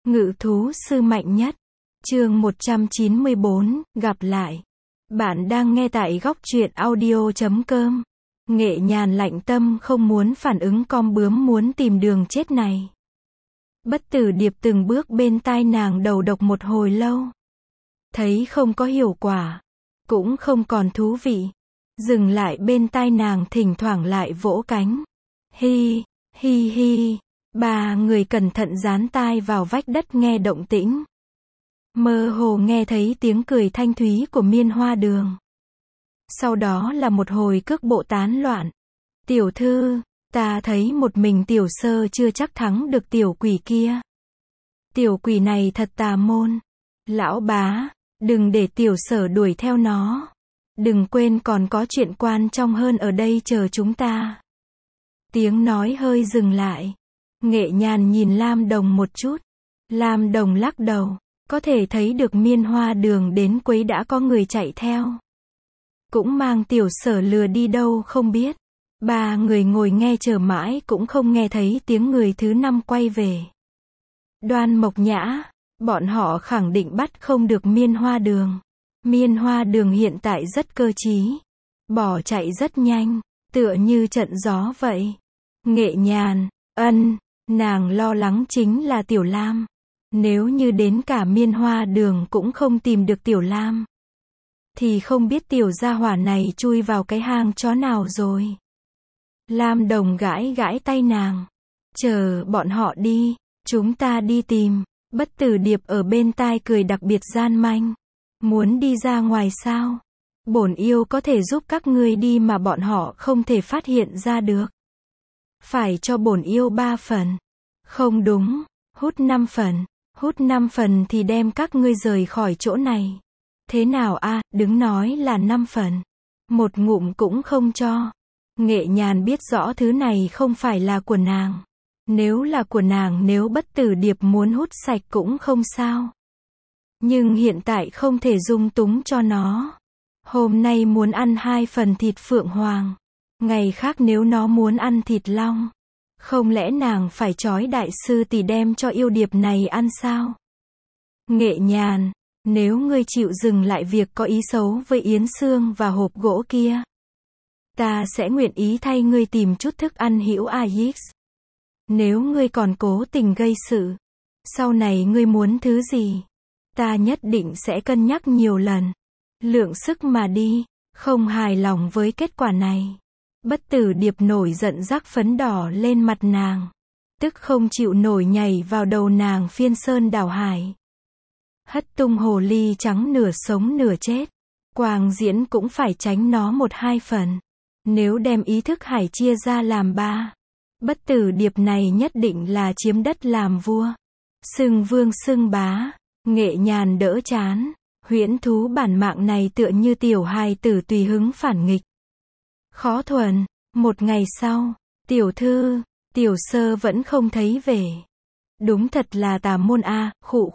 Ngự thú sư mạnh nhất. Chương 194, gặp lại. Bạn đang nghe tại góc truyện audio.com. Nghệ Nhàn lạnh tâm không muốn phản ứng con bướm muốn tìm đường chết này. Bất Tử Điệp từng bước bên tai nàng đầu độc một hồi lâu. Thấy không có hiệu quả, cũng không còn thú vị. Dừng lại bên tai nàng thỉnh thoảng lại vỗ cánh. Hi, hi hi. Ba người cẩn thận dán tai vào vách đất nghe động tĩnh. Mơ hồ nghe thấy tiếng cười thanh thúy của Miên Hoa Đường. Sau đó là một hồi cước bộ tán loạn. Tiểu thư, ta thấy một mình tiểu sơ chưa chắc thắng được tiểu quỷ kia. Tiểu quỷ này thật tà môn. Lão bá, đừng để tiểu sở đuổi theo nó. Đừng quên còn có chuyện quan trọng hơn ở đây chờ chúng ta. Tiếng nói hơi dừng lại. Nghệ Nhàn nhìn Lam Đồng một chút. Lam Đồng lắc đầu. Có thể thấy được Miên Hoa Đường đến quấy đã có người chạy theo. Cũng mang tiểu sở lừa đi đâu không biết. Ba người ngồi nghe chờ mãi cũng không nghe thấy tiếng người thứ năm quay về. Đoan Mộc Nhã, bọn họ khẳng định bắt không được Miên Hoa Đường. Miên Hoa Đường hiện tại rất cơ trí. Bỏ chạy rất nhanh, tựa như trận gió vậy. Nghệ Nhàn, nàng lo lắng chính là Tiểu Lam. Nếu như đến cả Miên Hoa Đường cũng không tìm được Tiểu Lam, thì không biết tiểu gia hỏa này chui vào cái hang chó nào rồi. Lam Đồng gãi gãi tay nàng. Chờ bọn họ đi, chúng ta đi tìm. Bất Tử Điệp ở bên tai cười đặc biệt gian manh. Muốn đi ra ngoài sao? Bổn yêu có thể giúp các ngươi đi mà bọn họ không thể phát hiện ra được. Phải cho bổn yêu 3 phần. Không đúng, hút 5 phần. Hút 5 phần thì đem các ngươi rời khỏi chỗ này. Thế nào a, đứng nói là 5 phần. Một ngụm cũng không cho. Nghệ Nhàn biết rõ thứ này không phải là của nàng. Nếu là của nàng, nếu Bất Tử Điệp muốn hút sạch cũng không sao. Nhưng hiện tại không thể dung túng cho nó. Hôm nay muốn ăn 2 phần thịt phượng hoàng. Ngày khác nếu nó muốn ăn thịt long. Không lẽ nàng phải trói đại sư tỷ đem cho yêu điệp này ăn sao? Nghệ Nhàn, nếu ngươi chịu dừng lại việc có ý xấu với Yến Sương và hộp gỗ kia, ta sẽ nguyện ý thay ngươi tìm chút thức ăn hữu Aix. Nếu ngươi còn cố tình gây sự, sau này ngươi muốn thứ gì, ta nhất định sẽ cân nhắc nhiều lần. Lượng sức mà đi, không hài lòng với kết quả này. Bất Tử Điệp nổi giận rắc phấn đỏ lên mặt nàng. Tức không chịu nổi nhảy vào đầu nàng phiên sơn đảo hải. Hất tung hồ ly trắng nửa sống nửa chết. Quang Diễn cũng phải tránh nó 1-2 phần. Nếu đem ý thức hải chia ra làm 3. Bất Tử Điệp này nhất định là chiếm đất làm vua. Xưng vương xưng bá. Nghệ Nhàn đỡ chán. Huyễn thú bản mạng này tựa như tiểu hài tử tùy hứng phản nghịch. Khó thuần. Một ngày sau, tiểu thư, tiểu sơ vẫn không thấy về. Đúng thật là tà môn a, khụ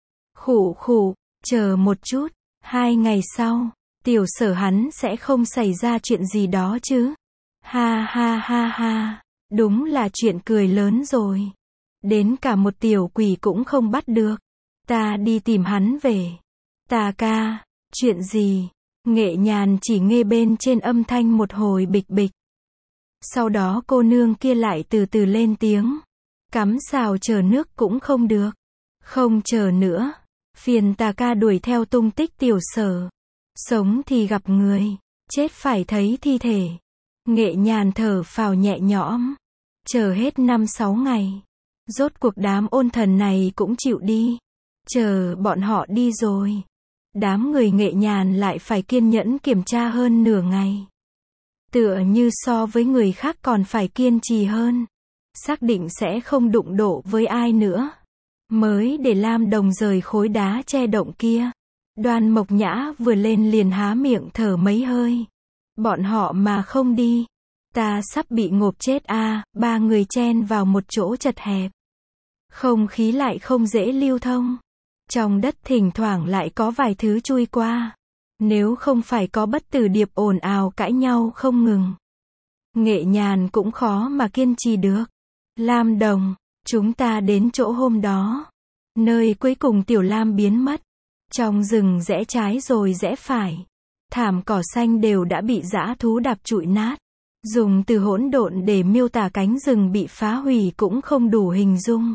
khụ, chờ một chút. 2 ngày sau, tiểu sở hắn sẽ không xảy ra chuyện gì đó chứ. Ha ha ha ha, đúng là chuyện cười lớn rồi. Đến cả một tiểu quỷ cũng không bắt được. Ta đi tìm hắn về. Ta ca, chuyện gì? Nghệ Nhàn chỉ nghe bên trên âm thanh một hồi bịch bịch. Sau đó cô nương kia lại từ từ lên tiếng. Cắm sào chờ nước cũng không được. Không chờ nữa. Phiền ta ca đuổi theo tung tích tiểu sở. Sống thì gặp người. Chết phải thấy thi thể. Nghệ Nhàn thở phào nhẹ nhõm. Chờ hết 5-6 ngày. Rốt cuộc đám ôn thần này cũng chịu đi. Chờ bọn họ đi rồi. Đám người Nghệ Nhàn lại phải kiên nhẫn kiểm tra hơn nửa ngày. Tựa như so với người khác còn phải kiên trì hơn. Xác định sẽ không đụng độ với ai nữa. Mới để Lam Đồng rời khối đá che động kia. Đoan Mộc Nhã vừa lên liền há miệng thở mấy hơi. Bọn họ mà không đi. Ta sắp bị ngộp chết a. 3 người chen vào một chỗ chật hẹp. Không khí lại không dễ lưu thông. Trong đất thỉnh thoảng lại có vài thứ chui qua. Nếu không phải có Bất Tử Điệp ồn ào cãi nhau không ngừng, Nghệ Nhàn cũng khó mà kiên trì được. Lam Đồng, chúng ta đến chỗ hôm đó. Nơi cuối cùng Tiểu Lam biến mất. Trong rừng rẽ trái rồi rẽ phải. Thảm cỏ xanh đều đã bị dã thú đạp trụi nát. Dùng từ hỗn độn để miêu tả cánh rừng bị phá hủy cũng không đủ hình dung.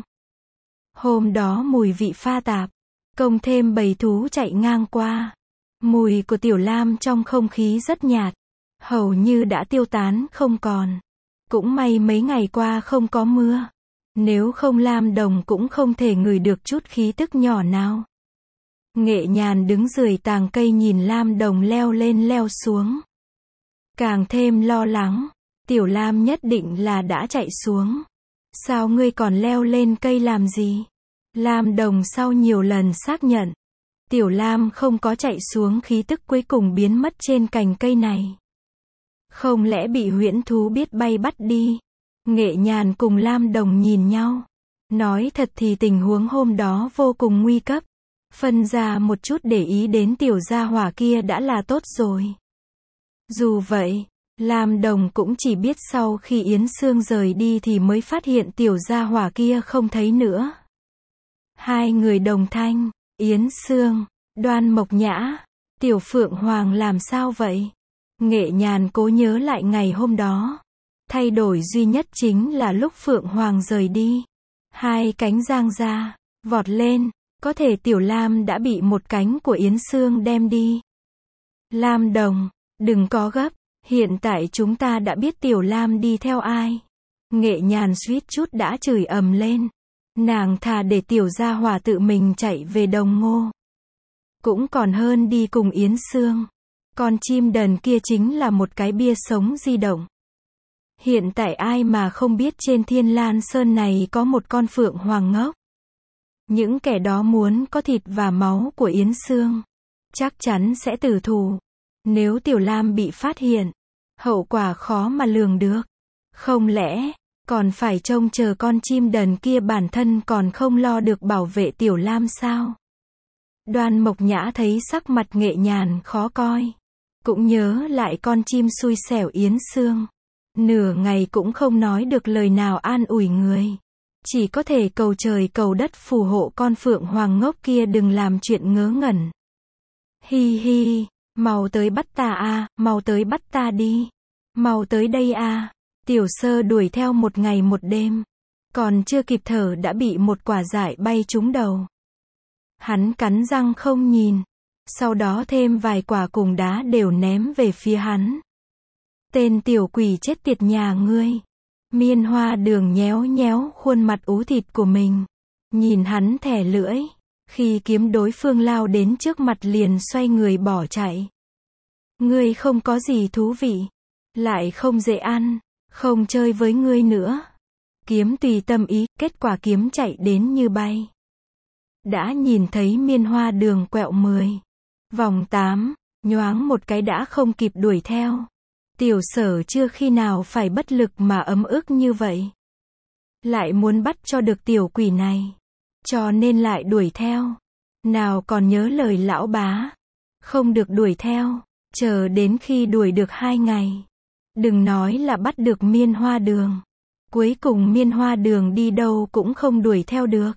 Hôm đó mùi vị pha tạp, cộng thêm bầy thú chạy ngang qua. Mùi của Tiểu Lam trong không khí rất nhạt, hầu như đã tiêu tán không còn. Cũng may mấy ngày qua không có mưa. Nếu không Lam Đồng cũng không thể ngửi được chút khí tức nhỏ nào. Nghệ Nhàn đứng dưới tàng cây nhìn Lam Đồng leo lên leo xuống. Càng thêm lo lắng, Tiểu Lam nhất định là đã chạy xuống. Sao ngươi còn leo lên cây làm gì? Lam Đồng sau nhiều lần xác nhận, Tiểu Lam không có chạy xuống, khí tức cuối cùng biến mất trên cành cây này. Không lẽ bị huyễn thú biết bay bắt đi? Nghệ Nhàn cùng Lam Đồng nhìn nhau. Nói thật thì tình huống hôm đó vô cùng nguy cấp. Phân ra một chút để ý đến tiểu gia hỏa kia đã là tốt rồi. Dù vậy, Lam Đồng cũng chỉ biết sau khi Yến Sương rời đi thì mới phát hiện tiểu gia hỏa kia không thấy nữa. Hai người đồng thanh, Yến Sương, Đoan Mộc Nhã, Tiểu Phượng Hoàng làm sao vậy? Nghệ Nhàn cố nhớ lại ngày hôm đó. Thay đổi duy nhất chính là lúc Phượng Hoàng rời đi. Hai cánh giang ra, vọt lên, có thể Tiểu Lam đã bị một cánh của Yến Sương đem đi. Lam Đồng, đừng có gấp, hiện tại chúng ta đã biết Tiểu Lam đi theo ai. Nghệ Nhàn suýt chút đã chửi ầm lên. Nàng thà để tiểu gia hỏa tự mình chạy về Đồng Ngô. Cũng còn hơn đi cùng Yến Sương. Con chim đần kia chính là một cái bia sống di động. Hiện tại ai mà không biết trên Thiên Lan Sơn này có một con phượng hoàng ngốc. Những kẻ đó muốn có thịt và máu của Yến Sương. Chắc chắn sẽ tử thủ. Nếu Tiểu Lam bị phát hiện, hậu quả khó mà lường được. Không lẽ còn phải trông chờ con chim đần kia bản thân còn không lo được bảo vệ Tiểu Lam sao? Đoan Mộc Nhã thấy sắc mặt Nghệ Nhàn khó coi. Cũng nhớ lại con chim xui xẻo Yến Sương. Nửa ngày cũng không nói được lời nào an ủi người. Chỉ có thể cầu trời cầu đất phù hộ con phượng hoàng ngốc kia đừng làm chuyện ngớ ngẩn. Hi hi, mau tới bắt ta a, mau tới bắt ta đi. Mau tới đây a. Tiểu Sơ đuổi theo một ngày một đêm. Còn chưa kịp thở đã bị một quả dại bay trúng đầu. Hắn cắn răng không nhìn. Sau đó thêm vài quả cùng đá đều ném về phía hắn. Tên tiểu quỷ chết tiệt nhà ngươi. Miên Hoa Đường nhéo nhéo khuôn mặt ú thịt của mình. Nhìn hắn thẻ lưỡi. Khi kiếm đối phương lao đến trước mặt liền xoay người bỏ chạy. Ngươi không có gì thú vị. Lại không dễ ăn. Không chơi với ngươi nữa. Kiếm tùy tâm ý, kết quả kiếm chạy đến như bay. Đã nhìn thấy Miên Hoa Đường quẹo 10. Vòng 8, nhoáng một cái đã không kịp đuổi theo. Tiểu Sở chưa khi nào phải bất lực mà ấm ức như vậy. Lại muốn bắt cho được tiểu quỷ này. Cho nên lại đuổi theo. Nào còn nhớ lời lão bá. Không được đuổi theo. Chờ đến khi đuổi được 2 ngày. Đừng nói là bắt được Miên Hoa Đường. Cuối cùng Miên Hoa Đường đi đâu cũng không đuổi theo được.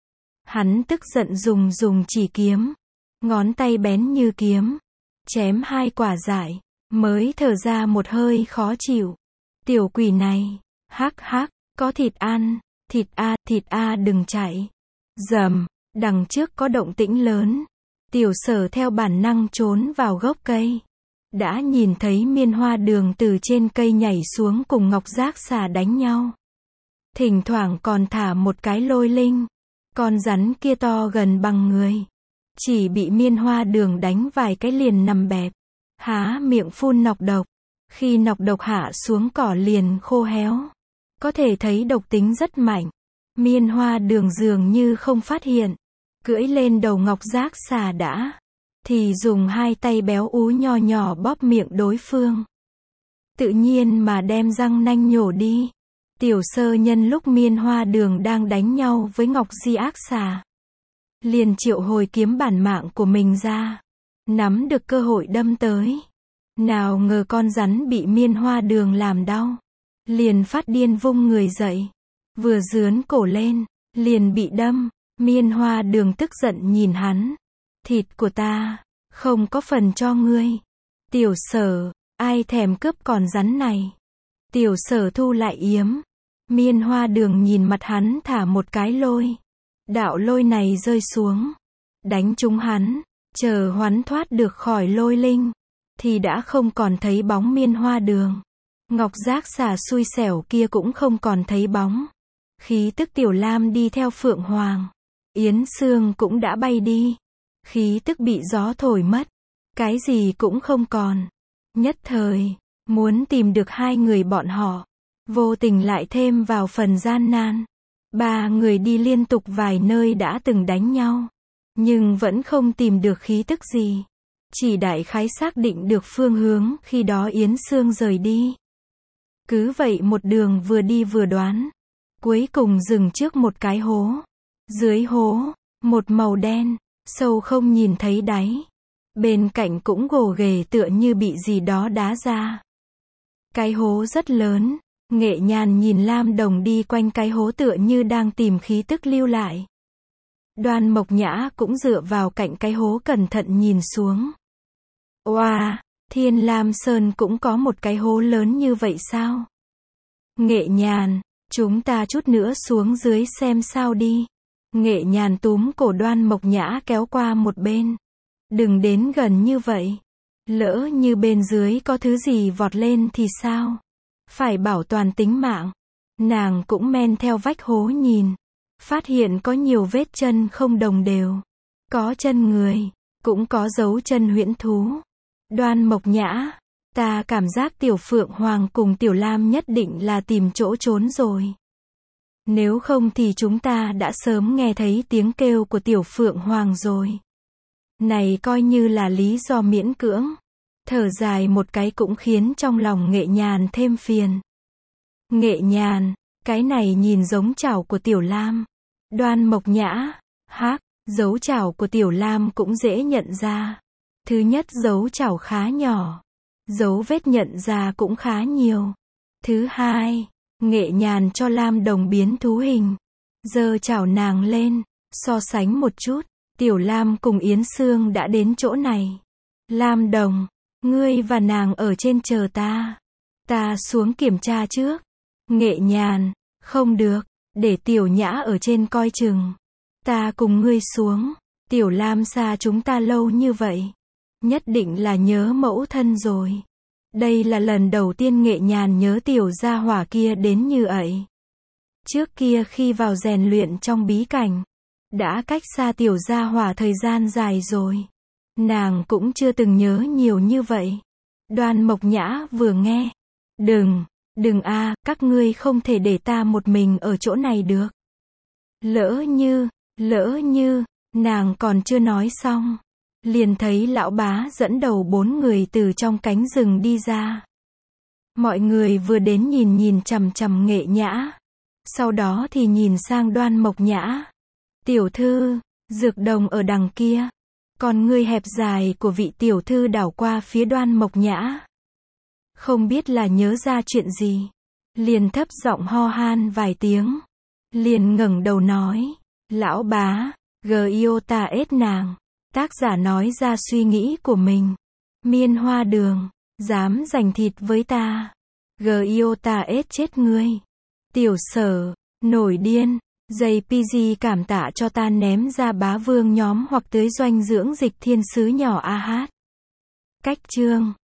Hắn tức giận dùng chỉ kiếm. Ngón tay bén như kiếm. Chém 2 quả dại. Mới thở ra một hơi khó chịu. Tiểu quỷ này. Hắc hắc. Có thịt ăn. Thịt a đừng chạy. Rầm. Đằng trước có động tĩnh lớn. Tiểu Sở theo bản năng trốn vào gốc cây. Đã nhìn thấy Miên Hoa Đường từ trên cây nhảy xuống cùng Ngọc Giác Xà đánh nhau. Thỉnh thoảng còn thả một cái lôi linh. Con rắn kia to gần bằng người. Chỉ bị Miên Hoa Đường đánh vài cái liền nằm bẹp. Há miệng phun nọc độc. Khi nọc độc hạ xuống cỏ liền khô héo. Có thể thấy độc tính rất mạnh. Miên Hoa Đường dường như không phát hiện. Cưỡi lên đầu Ngọc Giác Xà đã. Thì dùng 2 tay béo ú nho nhỏ bóp miệng đối phương. Tự nhiên mà đem răng nanh nhổ đi. Tiểu Sơ nhân lúc Miên Hoa Đường đang đánh nhau với Ngọc Di Ác Xà. Liền triệu hồi kiếm bản mạng của mình ra. Nắm được cơ hội đâm tới. Nào ngờ con rắn bị Miên Hoa Đường làm đau. Liền phát điên vung người dậy. Vừa dướn cổ lên, liền bị đâm. Miên Hoa Đường tức giận nhìn hắn. Thịt của ta, không có phần cho ngươi. Tiểu Sở, ai thèm cướp con rắn này. Tiểu Sở thu lại yếm. Miên Hoa Đường nhìn mặt hắn thả một cái lôi. Đạo lôi này rơi xuống. Đánh trúng hắn. Chờ hắn thoát được khỏi lôi linh. Thì đã không còn thấy bóng Miên Hoa Đường. Ngọc Giác xà xui xẻo kia cũng không còn thấy bóng. Khí tức Tiểu Lam đi theo Phượng Hoàng. Yến Sương cũng đã bay đi. Khí tức bị gió thổi mất. Cái gì cũng không còn. Nhất thời, muốn tìm được hai người bọn họ. Vô tình lại thêm vào phần gian nan. Ba người đi liên tục vài nơi đã từng đánh nhau. Nhưng vẫn không tìm được khí tức gì. Chỉ đại khái xác định được phương hướng khi đó Yến Sương rời đi. Cứ vậy một đường vừa đi vừa đoán. Cuối cùng dừng trước một cái hố. Dưới hố, một màu đen, sâu không nhìn thấy đáy. Bên cạnh cũng gồ ghề tựa như bị gì đó đá ra. Cái hố rất lớn. Nghệ Nhàn nhìn Lam Đồng đi quanh cái hố tựa như đang tìm khí tức lưu lại. Đoan Mộc Nhã cũng dựa vào cạnh cái hố cẩn thận nhìn xuống. Oa, Thiên Lam Sơn cũng có một cái hố lớn như vậy sao? Nghệ Nhàn, chúng ta chút nữa xuống dưới xem sao đi. Nghệ Nhàn túm cổ Đoan Mộc Nhã kéo qua một bên. Đừng đến gần như vậy. Lỡ như bên dưới có thứ gì vọt lên thì sao? Phải bảo toàn tính mạng. Nàng cũng men theo vách hố nhìn. Phát hiện có nhiều vết chân không đồng đều. Có chân người, cũng có dấu chân huyễn thú. Đoan Mộc Nhã, ta cảm giác Tiểu Phượng Hoàng cùng Tiểu Lam nhất định là tìm chỗ trốn rồi. Nếu không thì chúng ta đã sớm nghe thấy tiếng kêu của Tiểu Phượng Hoàng rồi. Này coi như là lý do miễn cưỡng. Thở dài một cái cũng khiến trong lòng Nghệ Nhàn thêm phiền. Nghệ Nhàn, cái này nhìn giống chảo của Tiểu Lam. Đoan Mộc Nhã, hắc, dấu chảo của Tiểu Lam cũng dễ nhận ra. Thứ nhất dấu chảo khá nhỏ. Dấu vết nhận ra cũng khá nhiều. Thứ hai, Nghệ Nhàn cho Lam Đồng biến thú hình. Giơ chảo nàng lên, so sánh một chút. Tiểu Lam cùng Yến Sương đã đến chỗ này. Lam Đồng, ngươi và nàng ở trên chờ ta. Ta xuống kiểm tra trước. Nghệ Nhàn, không được, để Tiểu Nhã ở trên coi chừng. Ta cùng ngươi xuống. Tiểu Lam xa chúng ta lâu như vậy. Nhất định là nhớ mẫu thân rồi. Đây là lần đầu tiên Nghệ Nhàn nhớ Tiểu gia hỏa kia đến như vậy. Trước kia khi vào rèn luyện trong bí cảnh, đã cách xa Tiểu gia hỏa thời gian dài rồi. Nàng cũng chưa từng nhớ nhiều như vậy. Đoan Mộc Nhã vừa nghe. Đừng a, các ngươi không thể để ta một mình ở chỗ này được. Lỡ như, nàng còn chưa nói xong. Liền thấy lão bá dẫn đầu 4 người từ trong cánh rừng đi ra. Mọi người vừa đến nhìn chằm chằm Nghệ Nhã. Sau đó thì nhìn sang Đoan Mộc Nhã. Tiểu thư, dược đồng ở đằng kia. Còn người hẹp dài của vị tiểu thư đảo qua phía Đoan Mộc Nhã. Không biết là nhớ ra chuyện gì. Liền thấp giọng ho han vài tiếng. Liền ngẩng đầu nói. Lão bá, Giota ết nàng. Tác giả nói ra suy nghĩ của mình. Miên Hoa Đường, dám giành thịt với ta. Giota ết chết ngươi. Tiểu Sở, nổi điên. JPG cảm tạ cho ta ném ra bá vương nhóm hoặc tới doanh dưỡng dịch thiên sứ nhỏ AH. Cách chương